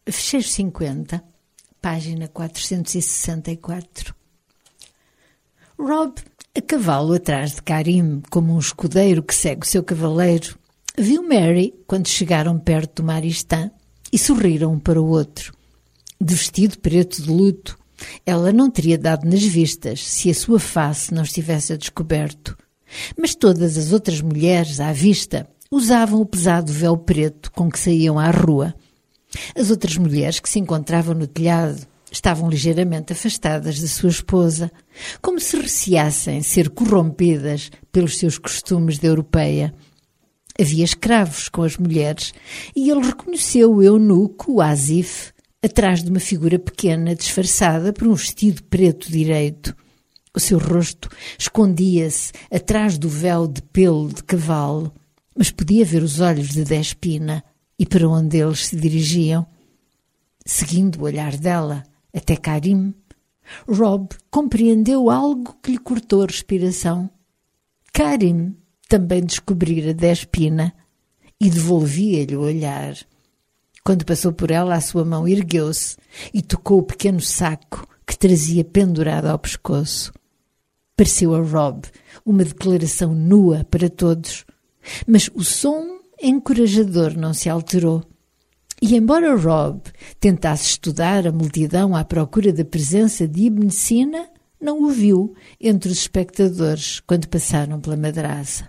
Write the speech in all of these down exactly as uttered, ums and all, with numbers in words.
Fecheiro cinquenta, página quatrocentos e sessenta e quatro. Rob, a cavalo atrás de Karim, como um escudeiro que segue o seu cavaleiro, viu Mary quando chegaram perto do Maristã e sorriram um para o outro. De vestido preto de luto, ela não teria dado nas vistas se a sua face não estivesse a descoberto. Mas todas as outras mulheres à vista usavam o pesado véu preto com que saíam à rua. As outras mulheres que se encontravam no telhado estavam ligeiramente afastadas da sua esposa, como se receassem ser corrompidas pelos seus costumes de europeia. Havia escravos com as mulheres e ele reconheceu o eunuco, o Asif, atrás de uma figura pequena disfarçada por um vestido preto direito. O seu rosto escondia-se atrás do véu de pelo de cavalo, mas podia ver os olhos de Despina e para onde eles se dirigiam. Seguindo o olhar dela até Karim, Rob compreendeu algo que lhe cortou a respiração. Karim também descobrira Despina e devolvia-lhe o olhar. Quando passou por ela, a sua mão ergueu-se e tocou o pequeno saco que trazia pendurado ao pescoço. Pareceu a Rob uma declaração nua para todos, mas o som encorajador não se alterou. E embora Rob tentasse estudar a multidão à procura da presença de Ibn Sina, não o viu entre os espectadores quando passaram pela madraça.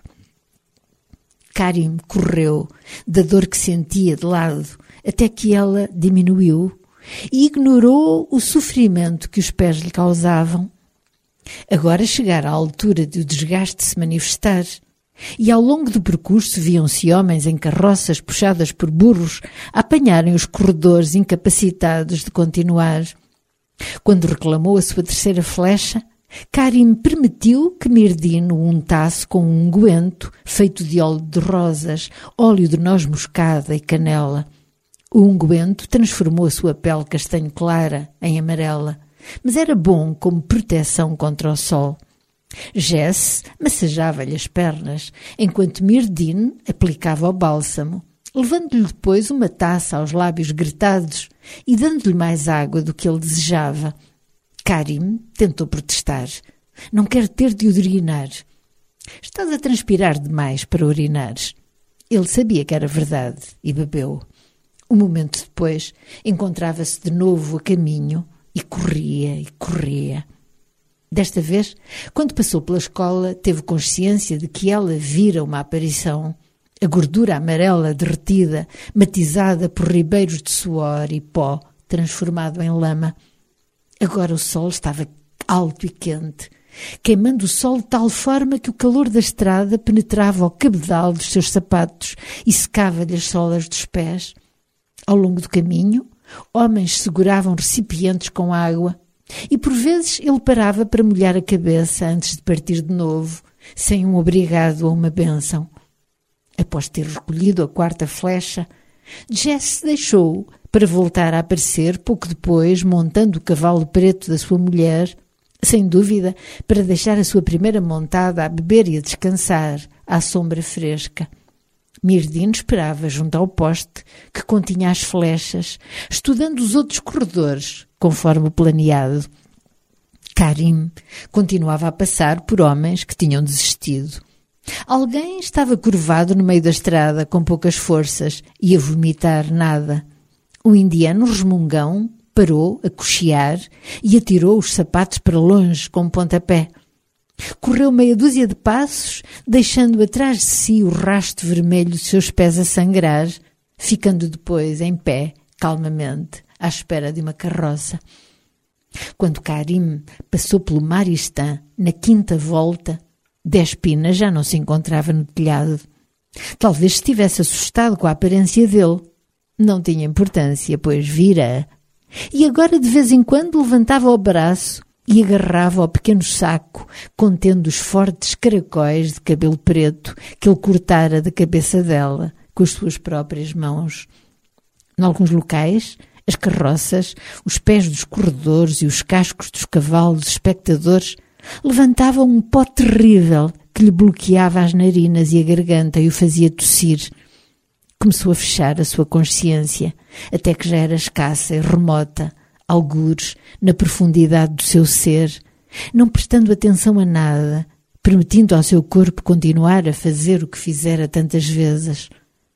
Karim correu da dor que sentia de lado até que ela diminuiu e ignorou o sofrimento que os pés lhe causavam. Agora chegara à altura de o desgaste se manifestar, e ao longo do percurso viam-se homens em carroças puxadas por burros a apanharem os corredores incapacitados de continuar. Quando reclamou a sua terceira flecha, Karim permitiu que Mirdin o untasse com um unguento feito de óleo de rosas, óleo de noz moscada e canela. O unguento transformou a sua pele castanho clara em amarela, mas era bom como proteção contra o sol. Jesse massageava-lhe as pernas, enquanto Mirdin aplicava o bálsamo, levando-lhe depois uma taça aos lábios gretados e dando-lhe mais água do que ele desejava. Karim tentou protestar. Não quero ter de urinar. Estás a transpirar demais para urinares. Ele sabia que era verdade e bebeu. Um momento depois, encontrava-se de novo a caminho e corria e corria. Desta vez, quando passou pela escola, teve consciência de que ela vira uma aparição. A gordura amarela derretida, matizada por ribeiros de suor e pó, transformado em lama. Agora o sol estava alto e quente, queimando o sol de tal forma que o calor da estrada penetrava ao cabedal dos seus sapatos e secava-lhe as solas dos pés. Ao longo do caminho, homens seguravam recipientes com água e por vezes ele parava para molhar a cabeça antes de partir de novo, sem um obrigado ou uma bênção. Após ter recolhido a quarta flecha, Jesse deixou para voltar a aparecer pouco depois, montando o cavalo preto da sua mulher, sem dúvida para deixar a sua primeira montada a beber e a descansar à sombra fresca. Mirdin esperava junto ao poste que continha as flechas, estudando os outros corredores, conforme o planeado. Karim continuava a passar por homens que tinham desistido. Alguém estava curvado no meio da estrada com poucas forças e a vomitar nada. O indiano resmungão parou a cochear e atirou os sapatos para longe com um pontapé. Correu meia dúzia de passos, deixando atrás de si o rasto vermelho dos seus pés a sangrar, ficando depois em pé, calmamente, à espera de uma carroça. Quando Karim passou pelo Maristã, na quinta volta, Despina já não se encontrava no telhado. Talvez estivesse assustado com a aparência dele. Não tinha importância, pois vira-a. E agora de vez em quando levantava o braço e agarrava ao pequeno saco contendo os fortes caracóis de cabelo preto que ele cortara da cabeça dela com as suas próprias mãos. Em alguns locais, as carroças, os pés dos corredores e os cascos dos cavalos dos espectadores levantavam um pó terrível que lhe bloqueava as narinas e a garganta e o fazia tossir. Começou a fechar a sua consciência, até que já era escassa e remota, algures na profundidade do seu ser, não prestando atenção a nada, permitindo ao seu corpo continuar a fazer o que fizera tantas vezes.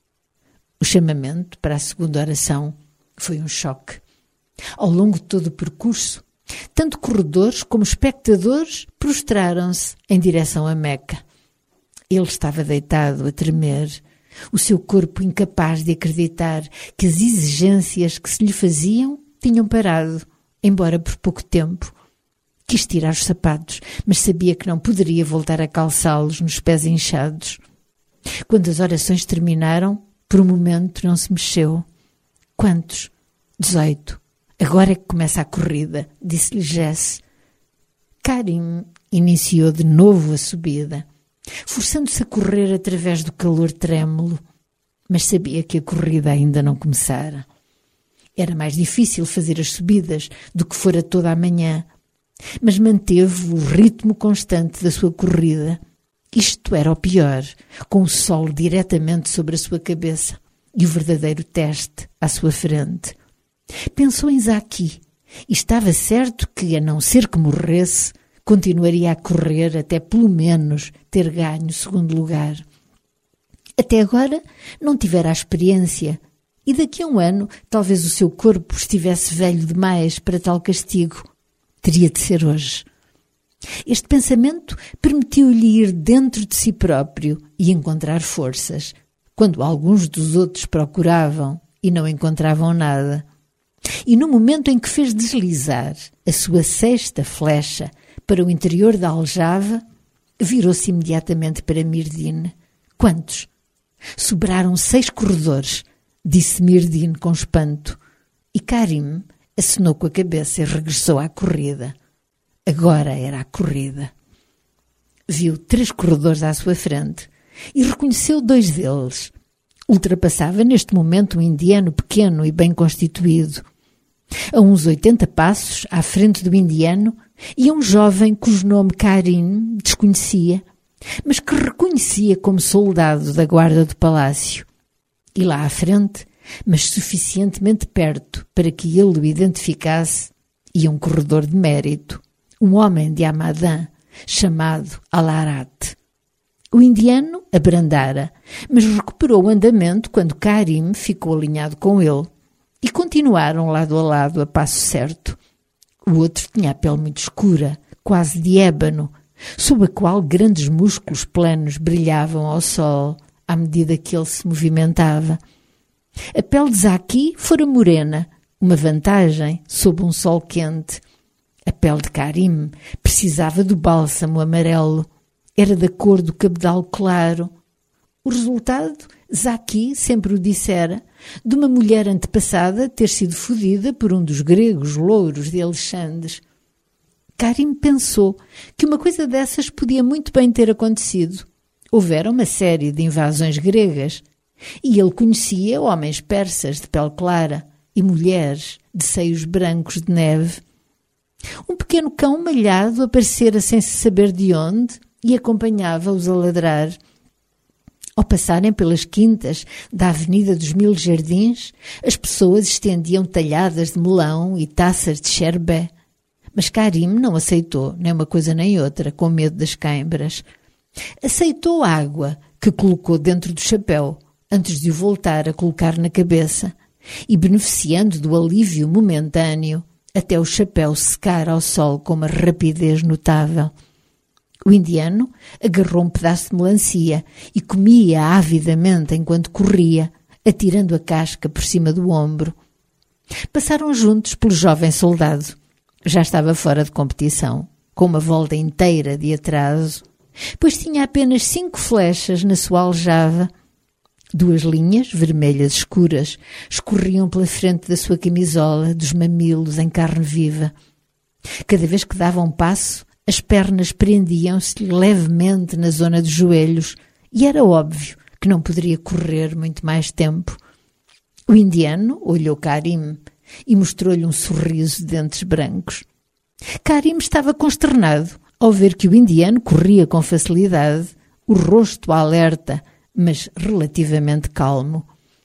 O chamamento para a segunda oração foi um choque. Ao longo de todo o percurso, tanto corredores como espectadores prostraram-se em direção a Meca. Ele estava deitado a tremer, o seu corpo incapaz de acreditar que as exigências que se lhe faziam tinham parado, embora por pouco tempo. Quis tirar os sapatos, mas sabia que não poderia voltar a calçá-los nos pés inchados. Quando as orações terminaram, por um momento não se mexeu. Quantos? Dezoito. Agora é que começa a corrida, disse-lhe Jesse. Karim iniciou de novo a subida, forçando-se a correr através do calor trêmulo, mas sabia que a corrida ainda não começara. Era mais difícil fazer as subidas do que fora toda a manhã, mas manteve o ritmo constante da sua corrida. Isto era o pior, com o sol diretamente sobre a sua cabeça e o verdadeiro teste à sua frente. Pensou em Zaki e estava certo que, a não ser que morresse, continuaria a correr até pelo menos ter ganho o segundo lugar. Até agora não tivera a experiência e daqui a um ano talvez o seu corpo estivesse velho demais para tal castigo. Teria de ser hoje. Este pensamento permitiu-lhe ir dentro de si próprio e encontrar forças, quando alguns dos outros procuravam e não encontravam nada. E no momento em que fez deslizar a sua sexta flecha para o interior da aljava, virou-se imediatamente para Mirdin. Quantos? Sobraram seis corredores, disse Mirdin com espanto, e Karim acenou com a cabeça e regressou à corrida. Agora era a corrida. Viu três corredores à sua frente e reconheceu dois deles. Ultrapassava neste momento um indiano pequeno e bem constituído. A uns oitenta passos à frente do indiano ia um jovem cujo nome Karim desconhecia, mas que reconhecia como soldado da guarda do palácio. E lá à frente, mas suficientemente perto para que ele o identificasse, ia um corredor de mérito, um homem de Hamadan, chamado Al-Arat. O indiano abrandara, mas recuperou o andamento quando Karim ficou alinhado com ele, e continuaram lado a lado a passo certo. O outro tinha a pele muito escura, quase de ébano, sob a qual grandes músculos planos brilhavam ao sol à medida que ele se movimentava. A pele de Zaki fora morena, uma vantagem sob um sol quente. A pele de Karim precisava do bálsamo amarelo, era da cor do cabedal claro. O resultado, Zaki sempre o dissera, de uma mulher antepassada ter sido fodida por um dos gregos louros de Alexandre. Karim pensou que uma coisa dessas podia muito bem ter acontecido. Houvera uma série de invasões gregas e ele conhecia homens persas de pele clara e mulheres de seios brancos de neve. Um pequeno cão malhado aparecera sem se saber de onde e acompanhava-os a ladrar. Ao passarem pelas quintas da Avenida dos Mil Jardins, as pessoas estendiam talhadas de melão e taças de sherbet. Mas Karim não aceitou nem uma coisa nem outra, com medo das cãibras. Aceitou a água que colocou dentro do chapéu, antes de o voltar a colocar na cabeça, e beneficiando do alívio momentâneo, até o chapéu secar ao sol com uma rapidez notável. O indiano agarrou um pedaço de melancia e comia avidamente enquanto corria, atirando a casca por cima do ombro. Passaram juntos pelo jovem soldado. Já estava fora de competição, com uma volta inteira de atraso, pois tinha apenas cinco flechas na sua aljava. Duas linhas, vermelhas escuras, escorriam pela frente da sua camisola, dos mamilos em carne viva. Cada vez que dava um passo, as pernas prendiam-se-lhe levemente na zona dos joelhos e era óbvio que não poderia correr muito mais tempo. O indiano olhou Karim e mostrou-lhe um sorriso de dentes brancos. Karim estava consternado ao ver que o indiano corria com facilidade, o rosto alerta, mas relativamente calmo.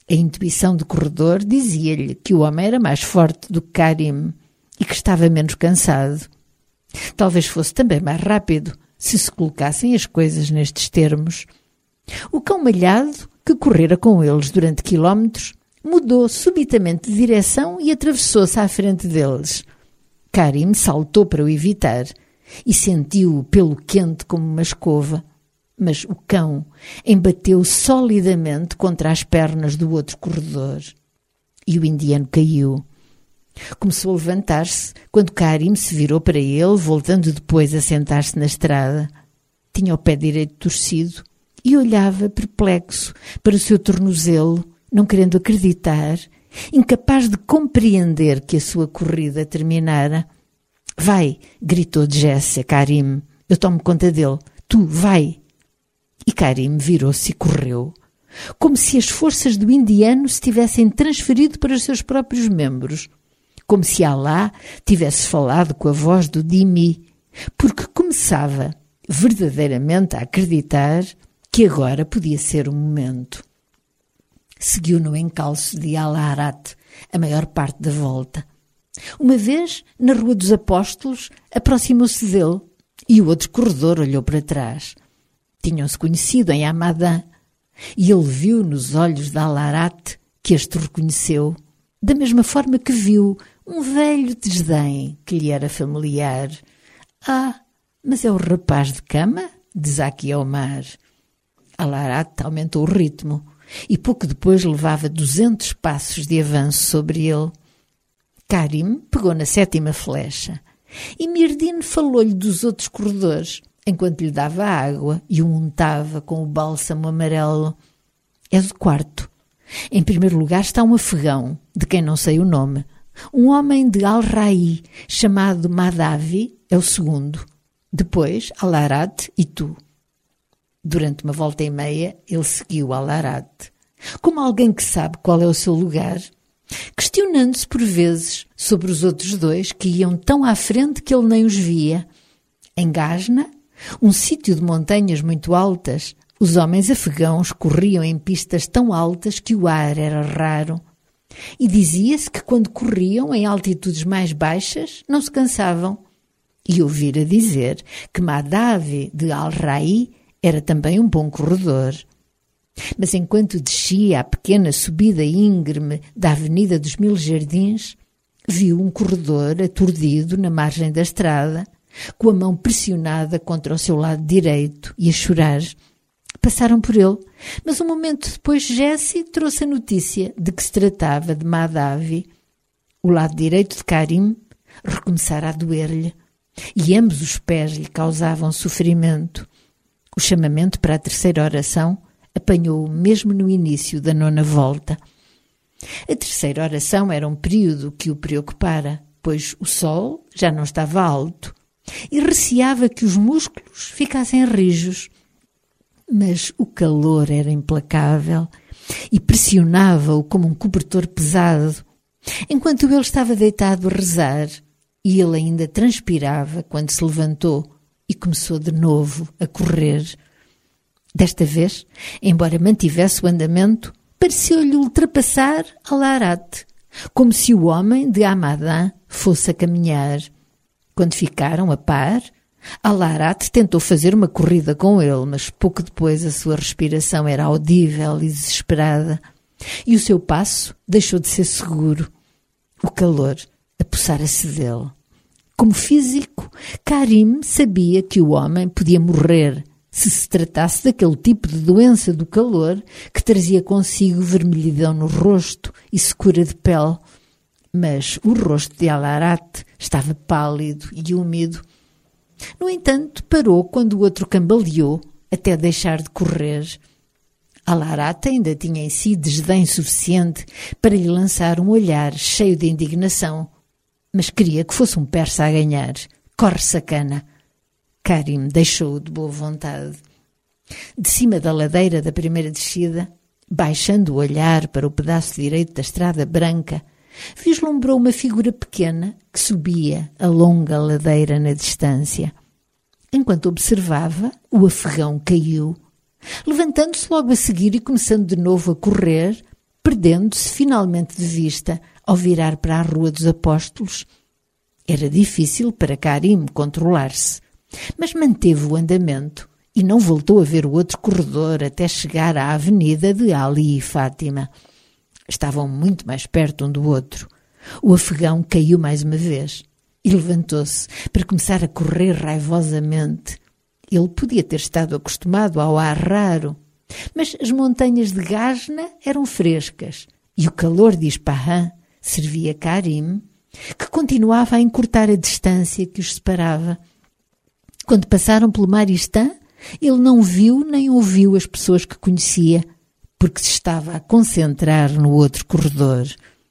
A intuição do corredor dizia-lhe que o homem era mais forte do que Karim e que estava menos cansado. Talvez fosse também mais rápido se se colocassem as coisas nestes termos. O cão malhado, que correra com eles durante quilómetros, mudou subitamente de direção e atravessou-se à frente deles. Karim saltou para o evitar e sentiu o pelo quente como uma escova, mas o cão embateu solidamente contra as pernas do outro corredor e o indiano caiu. Começou a levantar-se quando Karim se virou para ele, voltando depois a sentar-se na estrada. Tinha o pé direito torcido e olhava perplexo para o seu tornozelo, não querendo acreditar, incapaz de compreender que a sua corrida terminara. «Vai!» gritou Jesse a Karim. «Eu tomo conta dele. Tu, vai!» E Karim virou-se e correu, como se as forças do indiano se tivessem transferido para os seus próprios membros, como se Alá tivesse falado com a voz do Dhimmi, porque começava verdadeiramente a acreditar que agora podia ser o momento. Seguiu no encalço de Al-Harat a maior parte da volta. Uma vez, na Rua dos Apóstolos, aproximou-se dele e o outro corredor olhou para trás. Tinham-se conhecido em Hamadan e ele viu nos olhos de Al-Harat que este reconheceu, da mesma forma que viu um velho desdém que lhe era familiar. «Ah, mas é o rapaz de cama?» de Zaki Omar. Al-Harat aumentou o ritmo e pouco depois levava duzentos passos de avanço sobre ele. Karim pegou na sétima flecha e Mirdine falou-lhe dos outros corredores, enquanto lhe dava água e o untava com o bálsamo amarelo. «É do quarto. Em primeiro lugar está um afegão, de quem não sei o nome. Um homem de Al-Rai, chamado Madavi, é o segundo. Depois, Al-Harat e tu.» Durante uma volta e meia, ele seguiu Al-Harat, como alguém que sabe qual é o seu lugar, questionando-se por vezes sobre os outros dois que iam tão à frente que ele nem os via. Em Gasna, um sítio de montanhas muito altas, os homens afegãos corriam em pistas tão altas que o ar era raro. E dizia-se que quando corriam em altitudes mais baixas não se cansavam. E ouvira dizer que Madavi de Al-Rai era também um bom corredor. Mas enquanto descia a pequena subida íngreme da Avenida dos Mil Jardins, viu um corredor aturdido na margem da estrada, com a mão pressionada contra o seu lado direito e a chorar. Passaram por ele, mas um momento depois Jesse trouxe a notícia de que se tratava de Madavi. O lado direito de Karim recomeçara a doer-lhe, e ambos os pés lhe causavam sofrimento. O chamamento para a terceira oração apanhou-o mesmo no início da nona volta. A terceira oração era um período que o preocupara, pois o sol já não estava alto e receava que os músculos ficassem rijos. Mas o calor era implacável e pressionava-o como um cobertor pesado, enquanto ele estava deitado a rezar, e ele ainda transpirava quando se levantou e começou de novo a correr. Desta vez, embora mantivesse o andamento, pareceu-lhe ultrapassar Al-Harat, como se o homem de Hamadan fosse a caminhar. Quando ficaram a par, Al-Harat tentou fazer uma corrida com ele, mas pouco depois a sua respiração era audível e desesperada, e o seu passo deixou de ser seguro. O calor apossara-se dele. Como físico, Karim sabia que o homem podia morrer se se tratasse daquele tipo de doença do calor que trazia consigo vermelhidão no rosto e secura de pele. Mas o rosto de Al-Harat estava pálido e úmido. No entanto, parou quando o outro cambaleou até deixar de correr. Al-Harat ainda tinha em si desdém suficiente para lhe lançar um olhar cheio de indignação, mas queria que fosse um persa a ganhar. «Corre, sacana!» Karim deixou-o de boa vontade. De cima da ladeira da primeira descida, baixando o olhar para o pedaço direito da estrada branca, vislumbrou uma figura pequena que subia a longa ladeira na distância. Enquanto observava, o afegão caiu. Levantando-se logo a seguir e começando de novo a correr, perdendo-se finalmente de vista ao virar para a Rua dos Apóstolos. Era difícil para Karim controlar-se, mas manteve o andamento e não voltou a ver o outro corredor até chegar à avenida de Ali e Fátima. Estavam muito mais perto um do outro. O afegão caiu mais uma vez e levantou-se para começar a correr raivosamente. Ele podia ter estado acostumado ao ar raro, mas as montanhas de Gazna eram frescas e o calor de Ispahan servia Karim, que continuava a encurtar a distância que os separava. Quando passaram pelo Maristã, ele não viu nem ouviu as pessoas que conhecia, porque se estava a concentrar no outro corredor.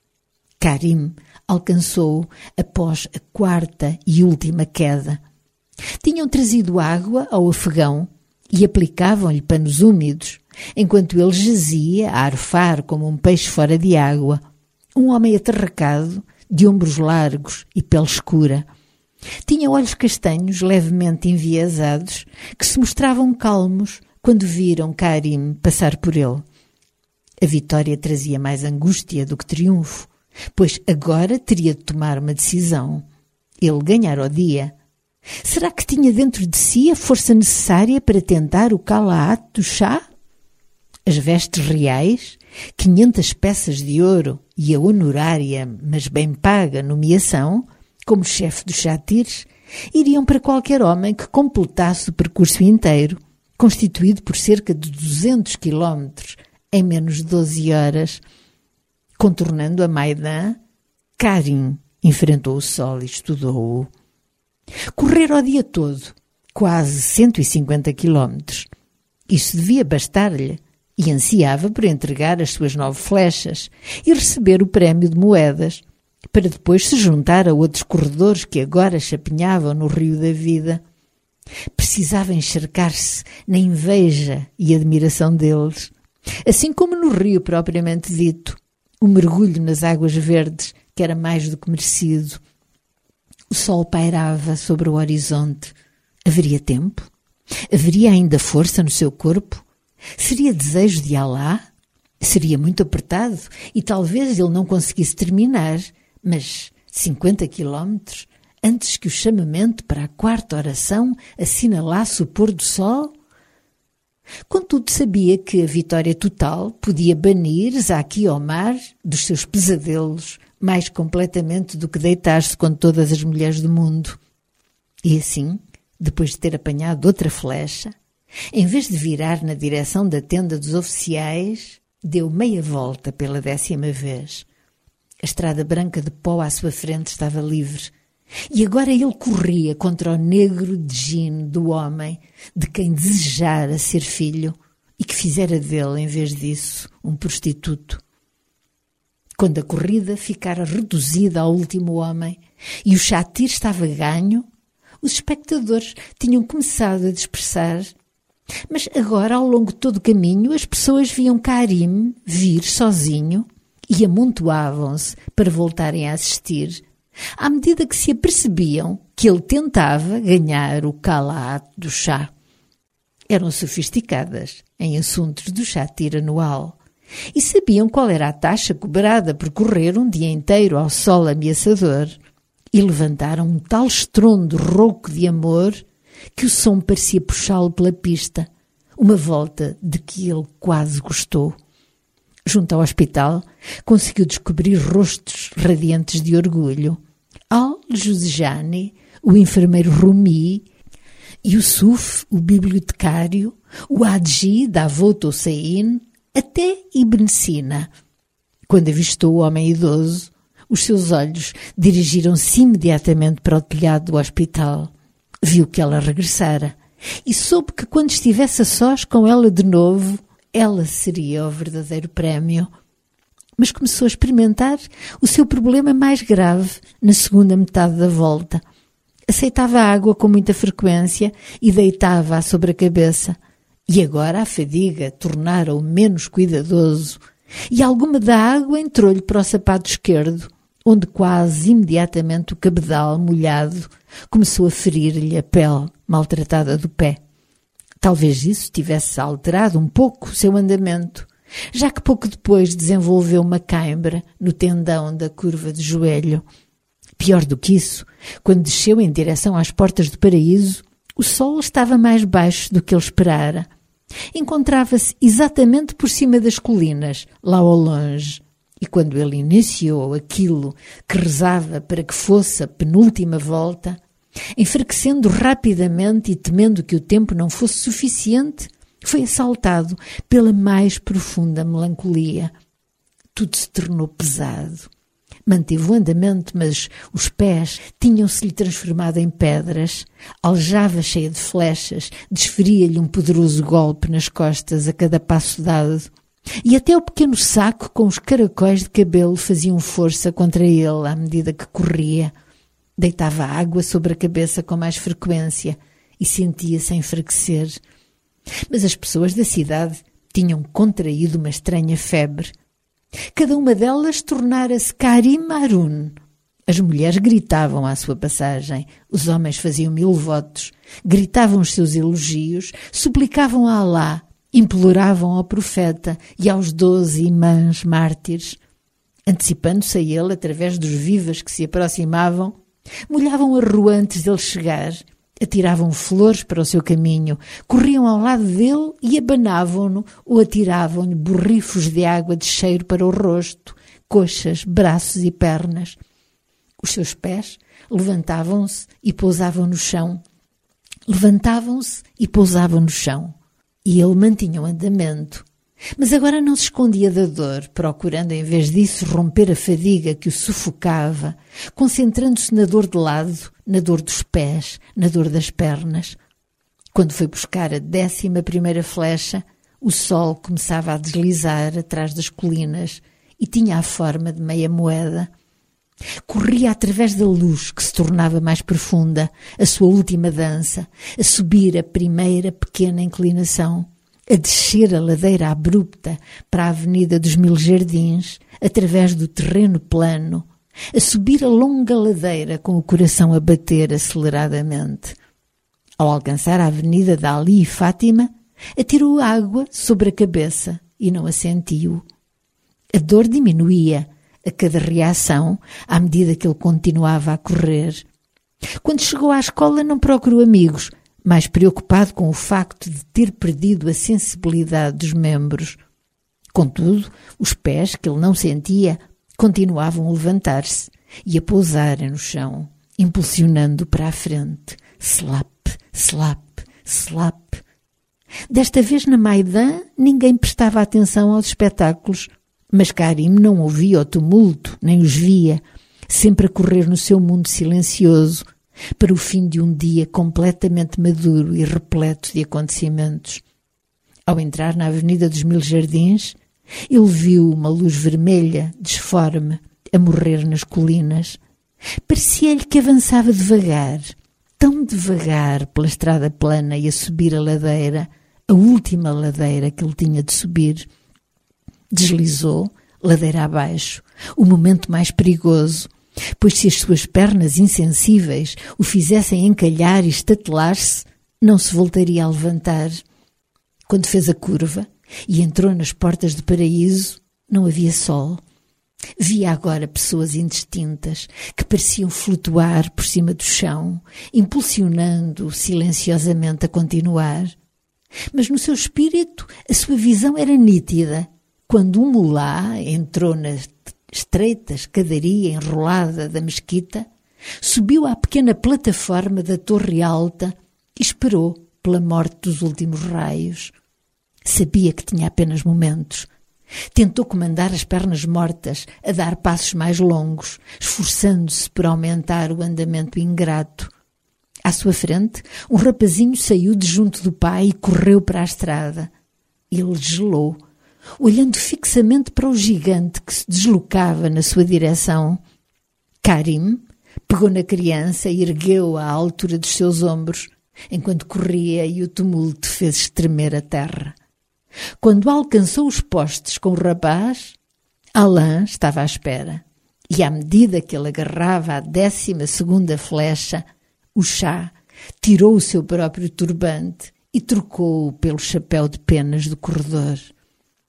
Karim alcançou-o após a quarta e última queda. Tinham trazido água ao afegão e aplicavam-lhe panos úmidos, enquanto ele jazia a arfar como um peixe fora de água, um homem atarracado, de ombros largos e pele escura. Tinha olhos castanhos levemente enviesados, que se mostravam calmos quando viram Karim passar por ele. A vitória trazia mais angústia do que triunfo, pois agora teria de tomar uma decisão. Ele ganhara o dia. Será que tinha dentro de si a força necessária para tentar o Qalaat do Shah? As vestes reais, quinhentas peças de ouro e a honorária, mas bem paga, nomeação como chefe dos Shatirs, iriam para qualquer homem que completasse o percurso inteiro, constituído por cerca de duzentos quilómetros, em menos de doze horas. Contornando a Maidan, Karim enfrentou o sol e estudou-o. Correr o dia todo, quase cento e cinquenta quilómetros. Isso devia bastar-lhe, e ansiava por entregar as suas nove flechas e receber o prémio de moedas, para depois se juntar a outros corredores que agora chapinhavam no rio da vida. Precisava encharcar-se na inveja e admiração deles, assim como no rio propriamente dito, o mergulho nas águas verdes, que era mais do que merecido. O sol pairava sobre o horizonte. Haveria tempo? Haveria ainda força no seu corpo? Seria desejo de Alá? Seria muito apertado e talvez ele não conseguisse terminar, mas cinquenta quilómetros antes que o chamamento para a quarta oração assinalasse o pôr do sol? Contudo, sabia que a vitória total podia banir Zaki Omar dos seus pesadelos mais completamente do que deitar-se com todas as mulheres do mundo. E assim, depois de ter apanhado outra flecha, em vez de virar na direção da tenda dos oficiais, deu meia volta pela décima vez. A estrada branca de pó à sua frente estava livre, e agora ele corria contra o negro djinn do homem de quem desejara ser filho e que fizera dele, em vez disso, um prostituto. Quando a corrida ficara reduzida ao último homem e o Shatir estava ganho, os espectadores tinham começado a dispersar. Mas agora, ao longo de todo o caminho, as pessoas viam Karim vir sozinho e amontoavam-se para voltarem a assistir, à medida que se apercebiam que ele tentava ganhar o Qalaat do Shah. Eram sofisticadas em assuntos do Shatir anual e sabiam qual era a taxa cobrada por correr um dia inteiro ao sol ameaçador, e levantaram um tal estrondo rouco de amor que o som parecia puxá-lo pela pista, uma volta de que ele quase gostou. Junto ao hospital, conseguiu descobrir rostos radiantes de orgulho. Al-Juzjani, o enfermeiro Rumi, Yusuf, o bibliotecário, o Hadji Davut Hussein, até Ibn Sina. Quando avistou o homem idoso, os seus olhos dirigiram-se imediatamente para o telhado do hospital. Viu que ela regressara e soube que quando estivesse a sós com ela de novo, ela seria o verdadeiro prémio. Mas começou a experimentar o seu problema mais grave na segunda metade da volta. Aceitava a água com muita frequência e deitava-a sobre a cabeça. E agora a fadiga tornara-o menos cuidadoso e alguma da água entrou-lhe para o sapato esquerdo, onde quase imediatamente o cabedal molhado começou a ferir-lhe a pele maltratada do pé. Talvez isso tivesse alterado um pouco o seu andamento, já que pouco depois desenvolveu uma cãibra no tendão da curva de joelho. Pior do que isso, quando desceu em direção às portas do paraíso, o sol estava mais baixo do que ele esperara. Encontrava-se exatamente por cima das colinas, lá ao longe, e quando ele iniciou aquilo que rezava para que fosse a penúltima volta, enfraquecendo rapidamente e temendo que o tempo não fosse suficiente, foi assaltado pela mais profunda melancolia. Tudo se tornou pesado. Manteve o andamento, mas os pés tinham-se-lhe transformado em pedras. A aljava cheia de flechas desferia-lhe um poderoso golpe nas costas a cada passo dado. E até o pequeno saco com os caracóis de cabelo faziam força contra ele à medida que corria. Deitava água sobre a cabeça com mais frequência e sentia-se a enfraquecer. Mas as pessoas da cidade tinham contraído uma estranha febre. Cada uma delas tornara-se Karim Harun. As mulheres gritavam à sua passagem, os homens faziam mil votos, gritavam os seus elogios, suplicavam a Alá, imploravam ao profeta e aos doze imãs mártires. Antecipando-se a ele através dos vivas que se aproximavam, molhavam a rua antes dele chegar, atiravam flores para o seu caminho, corriam ao lado dele e abanavam-no ou atiravam-lhe borrifos de água de cheiro para o rosto, coxas, braços e pernas. Os seus pés levantavam-se e pousavam no chão. Levantavam-se e pousavam no chão. E ele mantinha o andamento. Mas agora não se escondia da dor, procurando em vez disso romper a fadiga que o sufocava, concentrando-se na dor de lado, na dor dos pés, na dor das pernas. Quando foi buscar a décima primeira flecha, o sol começava a deslizar atrás das colinas e tinha a forma de meia moeda. Corria através da luz que se tornava mais profunda, a sua última dança, a subir a primeira pequena inclinação, a descer a ladeira abrupta para a Avenida dos Mil Jardins, através do terreno plano, a subir a longa ladeira com o coração a bater aceleradamente. Ao alcançar a Avenida da Ali e Fátima, atirou água sobre a cabeça e não a sentiu. A dor diminuía a cada reação à medida que ele continuava a correr. Quando chegou à escola não procurou amigos, mais preocupado com o facto de ter perdido a sensibilidade dos membros. Contudo, os pés, que ele não sentia, continuavam a levantar-se e a pousarem no chão, impulsionando para a frente. Slap, slap, slap. Desta vez na Maidan ninguém prestava atenção aos espetáculos, mas Karim não ouvia o tumulto, nem os via, sempre a correr no seu mundo silencioso, para o fim de um dia completamente maduro e repleto de acontecimentos. Ao entrar na Avenida dos Mil Jardins, ele viu uma luz vermelha, disforme, a morrer nas colinas. Parecia-lhe que avançava devagar, tão devagar pela estrada plana e a subir a ladeira, a última ladeira que ele tinha de subir. Deslizou, ladeira abaixo, o momento mais perigoso, pois se as suas pernas insensíveis o fizessem encalhar e estatelar-se, não se voltaria a levantar. Quando fez a curva e entrou nas portas do paraíso, não havia sol. Via agora pessoas indistintas que pareciam flutuar por cima do chão, impulsionando-o silenciosamente a continuar. Mas no seu espírito a sua visão era nítida. Quando um mulá entrou na estreita escadaria enrolada da mesquita, subiu à pequena plataforma da torre alta e esperou pela morte dos últimos raios. Sabia que tinha apenas momentos. Tentou comandar as pernas mortas a dar passos mais longos, esforçando-se por aumentar o andamento ingrato. À sua frente, um rapazinho saiu de junto do pai e correu para a estrada. Ele gelou, olhando fixamente para o gigante que se deslocava na sua direção. Karim pegou na criança e ergueu-a à altura dos seus ombros, enquanto corria e o tumulto fez estremer a terra. Quando alcançou os postes com o rapaz, Alain estava à espera, e à medida que ele agarrava a décima segunda flecha, o chá tirou o seu próprio turbante e trocou-o pelo chapéu de penas do corredor.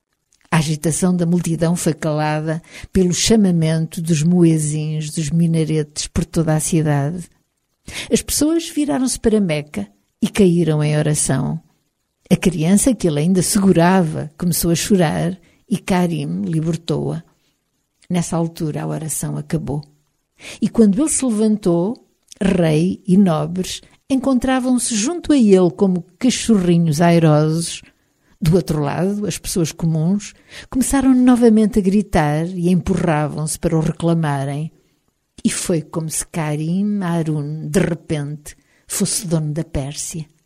A agitação da multidão foi calada pelo chamamento dos muezins, dos minaretes por toda a cidade. As pessoas viraram-se para Meca e caíram em oração. A criança que ele ainda segurava começou a chorar e Karim libertou-a. Nessa altura a oração acabou. E quando ele se levantou, rei e nobres encontravam-se junto a ele como cachorrinhos airosos. Do outro lado, as pessoas comuns começaram novamente a gritar e empurravam-se para o reclamarem. E foi como se Karim Harun, de repente, fosse dono da Pérsia.